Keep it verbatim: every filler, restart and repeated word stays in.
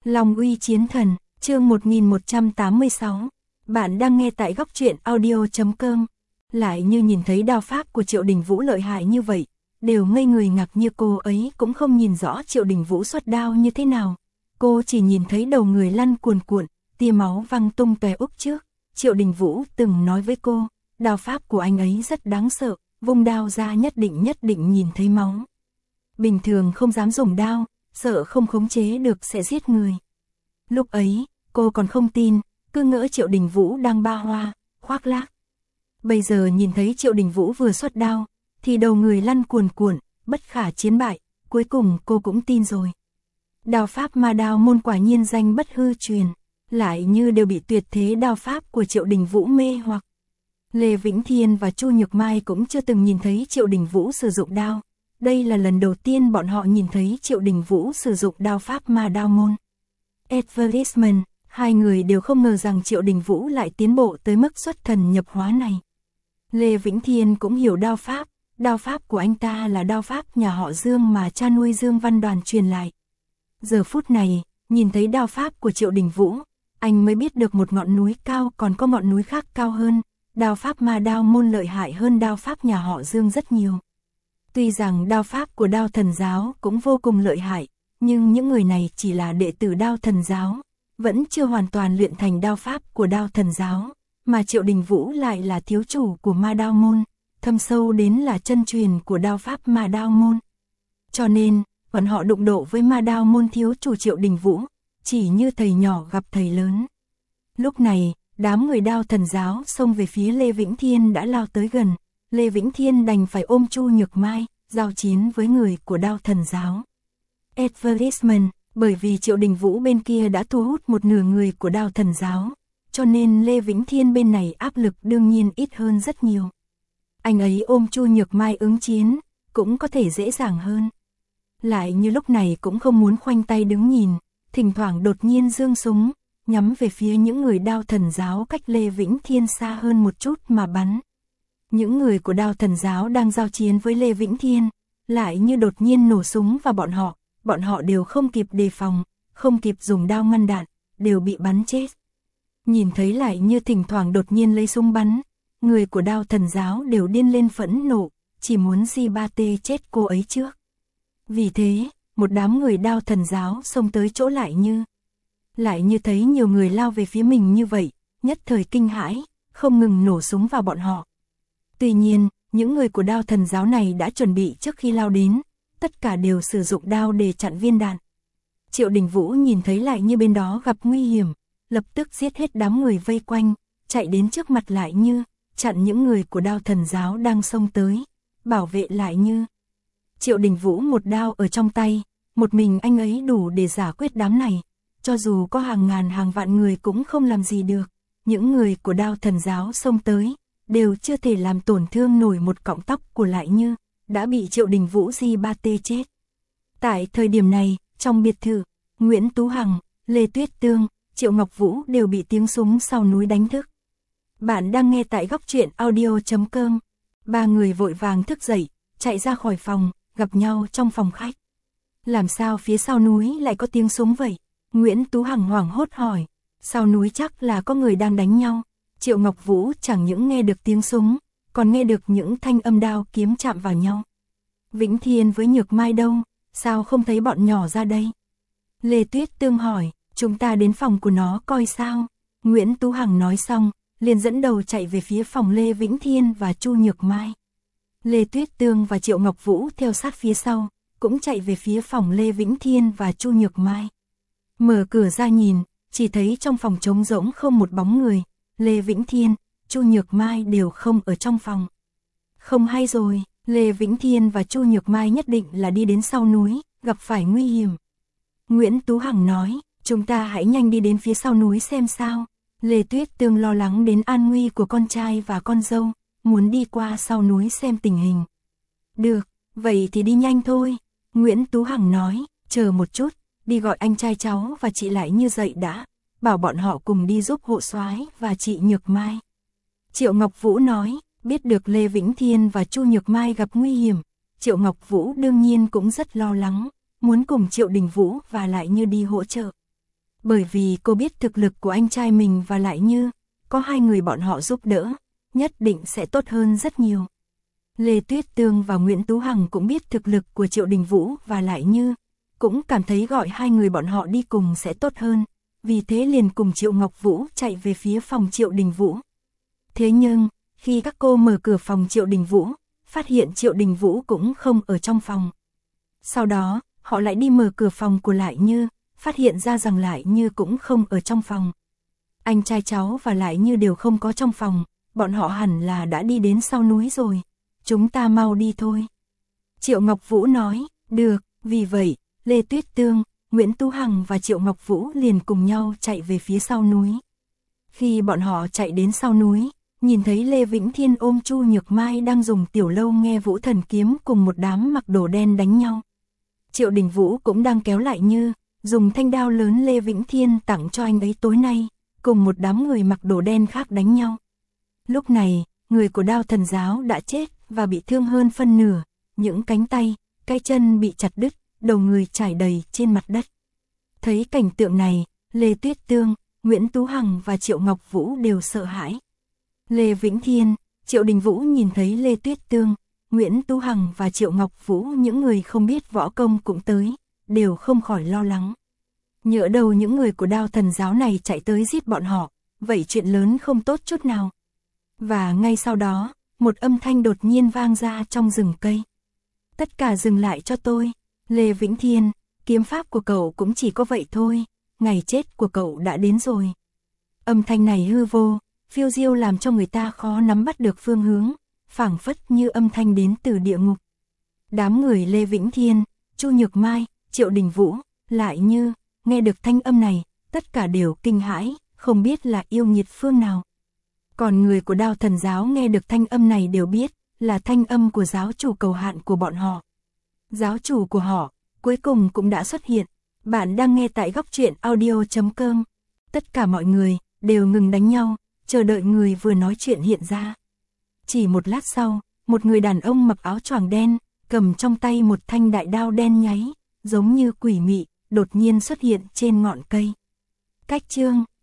Long uy chiến thần, chương một nghìn một trăm tám mươi sáu. Bạn đang nghe tại góc truyện audio chấm com. Lại như nhìn thấy đao pháp của Triệu Đình Vũ lợi hại như vậy, đều ngây người ngạc như cô ấy cũng không nhìn rõ Triệu Đình Vũ xuất đao như thế nào. Cô chỉ nhìn thấy đầu người lăn cuồn cuộn, tia máu văng tung tóe úp trước. Triệu Đình Vũ từng nói với cô, đao pháp của anh ấy rất đáng sợ, vung đao ra nhất định nhất định nhìn thấy máu. Bình thường không dám dùng đao, sợ không khống chế được sẽ giết người. Lúc ấy, cô còn không tin, cứ ngỡ Triệu Đình Vũ đang ba hoa, khoác lác. Bây giờ nhìn thấy Triệu Đình Vũ vừa xuất đao, thì đầu người lăn cuồn cuộn, bất khả chiến bại, cuối cùng cô cũng tin rồi. Đao pháp Ma Đao môn quả nhiên danh bất hư truyền, lại như đều bị tuyệt thế đao pháp của Triệu Đình Vũ mê hoặc. Lê Vĩnh Thiên và Chu Nhược Mai cũng chưa từng nhìn thấy Triệu Đình Vũ sử dụng đao. Đây là lần đầu tiên bọn họ nhìn thấy Triệu Đình Vũ sử dụng đao pháp Ma Đao môn. Advertisement, hai người đều không ngờ rằng Triệu Đình Vũ lại tiến bộ tới mức xuất thần nhập hóa này. Lê Vĩnh Thiên cũng hiểu đao pháp, đao pháp của anh ta là đao pháp nhà họ Dương mà cha nuôi Dương Văn Đoàn truyền lại. Giờ phút này, nhìn thấy đao pháp của Triệu Đình Vũ, anh mới biết được một ngọn núi cao còn có ngọn núi khác cao hơn, đao pháp Ma Đao môn lợi hại hơn đao pháp nhà họ Dương rất nhiều. Tuy rằng đao pháp của Đao Thần giáo cũng vô cùng lợi hại, nhưng những người này chỉ là đệ tử Đao Thần giáo, vẫn chưa hoàn toàn luyện thành đao pháp của Đao Thần giáo, mà Triệu Đình Vũ lại là thiếu chủ của Ma Đao môn, thâm sâu đến là chân truyền của đao pháp Ma Đao môn. Cho nên, bọn họ đụng độ với Ma Đao môn thiếu chủ Triệu Đình Vũ, chỉ như thầy nhỏ gặp thầy lớn. Lúc này, đám người Đao Thần giáo xông về phía Lê Vĩnh Thiên đã lao tới gần. Lê Vĩnh Thiên đành phải ôm Chu Nhược Mai, giao chiến với người của Đao Thần giáo. Advertisement, bởi vì Triệu Đình Vũ bên kia đã thu hút một nửa người của Đao Thần giáo, cho nên Lê Vĩnh Thiên bên này áp lực đương nhiên ít hơn rất nhiều. Anh ấy ôm Chu Nhược Mai ứng chiến, cũng có thể dễ dàng hơn. Lại như lúc này cũng không muốn khoanh tay đứng nhìn, thỉnh thoảng đột nhiên giương súng, nhắm về phía những người Đao Thần giáo cách Lê Vĩnh Thiên xa hơn một chút mà bắn. Những người của Đao Thần giáo đang giao chiến với Lê Vĩnh Thiên, lại như đột nhiên nổ súng vào bọn họ, bọn họ đều không kịp đề phòng, không kịp dùng đao ngăn đạn, đều bị bắn chết. Nhìn thấy lại như thỉnh thoảng đột nhiên lấy súng bắn, người của Đao Thần giáo đều điên lên phẫn nộ, chỉ muốn Di Ba Tê chết cô ấy trước. Vì thế, một đám người Đao Thần giáo xông tới chỗ lại như. Lại như thấy nhiều người lao về phía mình như vậy, nhất thời kinh hãi, không ngừng nổ súng vào bọn họ. Tuy nhiên, những người của Đao Thần giáo này đã chuẩn bị trước khi lao đến, tất cả đều sử dụng đao để chặn viên đạn. Triệu Đình Vũ nhìn thấy lại như bên đó gặp nguy hiểm, lập tức giết hết đám người vây quanh, chạy đến trước mặt lại như, chặn những người của Đao Thần giáo đang xông tới, bảo vệ lại như. Triệu Đình Vũ một đao ở trong tay, một mình anh ấy đủ để giải quyết đám này, cho dù có hàng ngàn hàng vạn người cũng không làm gì được, những người của Đao Thần giáo xông tới, đều chưa thể làm tổn thương nổi một cọng tóc của lại như, đã bị Triệu Đình Vũ Di Ba Tê chết. Tại thời điểm này, trong biệt thự, Nguyễn Tú Hằng, Lê Tuyết Tương, Triệu Ngọc Vũ đều bị tiếng súng sau núi đánh thức. Bạn đang nghe tại góc truyện audio chấm com. Ba người vội vàng thức dậy, chạy ra khỏi phòng, gặp nhau trong phòng khách. Làm sao phía sau núi lại có tiếng súng vậy? Nguyễn Tú Hằng hoảng hốt hỏi. Sau núi chắc là có người đang đánh nhau. Triệu Ngọc Vũ chẳng những nghe được tiếng súng, còn nghe được những thanh âm đao kiếm chạm vào nhau. Vĩnh Thiên với Nhược Mai đâu, sao không thấy bọn nhỏ ra đây? Lê Tuyết Tương hỏi, chúng ta đến phòng của nó coi sao? Nguyễn Tú Hằng nói xong, liền dẫn đầu chạy về phía phòng Lê Vĩnh Thiên và Chu Nhược Mai. Lê Tuyết Tương và Triệu Ngọc Vũ theo sát phía sau, cũng chạy về phía phòng Lê Vĩnh Thiên và Chu Nhược Mai. Mở cửa ra nhìn, chỉ thấy trong phòng trống rỗng không một bóng người. Lê Vĩnh Thiên, Chu Nhược Mai đều không ở trong phòng. Không hay rồi, Lê Vĩnh Thiên và Chu Nhược Mai nhất định là đi đến sau núi, gặp phải nguy hiểm. Nguyễn Tú Hằng nói, chúng ta hãy nhanh đi đến phía sau núi xem sao. Lê Tuyết Tương lo lắng đến an nguy của con trai và con dâu, muốn đi qua sau núi xem tình hình. Được, vậy thì đi nhanh thôi. Nguyễn Tú Hằng nói, chờ một chút, đi gọi anh trai cháu và chị lại như dậy đã. Bảo bọn họ cùng đi giúp hộ soái và chị Nhược Mai. Triệu Ngọc Vũ nói, biết được Lê Vĩnh Thiên và Chu Nhược Mai gặp nguy hiểm, Triệu Ngọc Vũ đương nhiên cũng rất lo lắng, muốn cùng Triệu Đình Vũ và lại như đi hỗ trợ. Bởi vì cô biết thực lực của anh trai mình và Lại Như, có hai người bọn họ giúp đỡ, nhất định sẽ tốt hơn rất nhiều. Lê Tuyết Tương và Nguyễn Tú Hằng cũng biết thực lực của Triệu Đình Vũ và Lại Như, cũng cảm thấy gọi hai người bọn họ đi cùng sẽ tốt hơn, vì thế liền cùng Triệu Ngọc Vũ chạy về phía phòng Triệu Đình Vũ. Thế nhưng, khi các cô mở cửa phòng Triệu Đình Vũ, phát hiện Triệu Đình Vũ cũng không ở trong phòng. Sau đó, họ lại đi mở cửa phòng của Lại Như, phát hiện ra rằng Lại Như cũng không ở trong phòng. Anh trai cháu và Lại Như đều không có trong phòng, bọn họ hẳn là đã đi đến sau núi rồi. Chúng ta mau đi thôi. Triệu Ngọc Vũ nói, được, vì vậy, Lê Tuyết Tương, Nguyễn Tú Hằng và Triệu Ngọc Vũ liền cùng nhau chạy về phía sau núi. Khi bọn họ chạy đến sau núi, nhìn thấy Lê Vĩnh Thiên ôm Chu Nhược Mai đang dùng tiểu lâu nghe Vũ Thần Kiếm cùng một đám mặc đồ đen đánh nhau. Triệu Đình Vũ cũng đang kéo Lại Như, dùng thanh đao lớn Lê Vĩnh Thiên tặng cho anh ấy tối nay, cùng một đám người mặc đồ đen khác đánh nhau. Lúc này, người của Đao Thần Giáo đã chết và bị thương hơn phân nửa, những cánh tay, cái chân bị chặt đứt, đầu người trải đầy trên mặt đất. Thấy cảnh tượng này, Lê Tuyết Tương, Nguyễn Tú Hằng và Triệu Ngọc Vũ đều sợ hãi. Lê Vĩnh Thiên, Triệu Đình Vũ nhìn thấy Lê Tuyết Tương, Nguyễn Tú Hằng và Triệu Ngọc Vũ, những người không biết võ công cũng tới, đều không khỏi lo lắng. Nhỡ đâu những người của Đao Thần Giáo này chạy tới giết bọn họ, vậy chuyện lớn không tốt chút nào. Và ngay sau đó, một âm thanh đột nhiên vang ra trong rừng cây. Tất cả dừng lại cho tôi. Lê Vĩnh Thiên, kiếm pháp của cậu cũng chỉ có vậy thôi, ngày chết của cậu đã đến rồi. Âm thanh này hư vô, phiêu diêu làm cho người ta khó nắm bắt được phương hướng, phảng phất như âm thanh đến từ địa ngục. Đám người Lê Vĩnh Thiên, Chu Nhược Mai, Triệu Đình Vũ, Lại Như, nghe được thanh âm này, tất cả đều kinh hãi, không biết là yêu nghiệt phương nào. Còn người của Đao Thần Giáo nghe được thanh âm này đều biết, là thanh âm của giáo chủ Cầu Hạn của bọn họ. Giáo chủ của họ, cuối cùng cũng đã xuất hiện. Bạn đang nghe tại góc truyện audio chấm com. Tất cả mọi người, đều ngừng đánh nhau, chờ đợi người vừa nói chuyện hiện ra. Chỉ một lát sau, một người đàn ông mặc áo choàng đen, cầm trong tay một thanh đại đao đen nháy, giống như quỷ mị, đột nhiên xuất hiện trên ngọn cây. Cách chương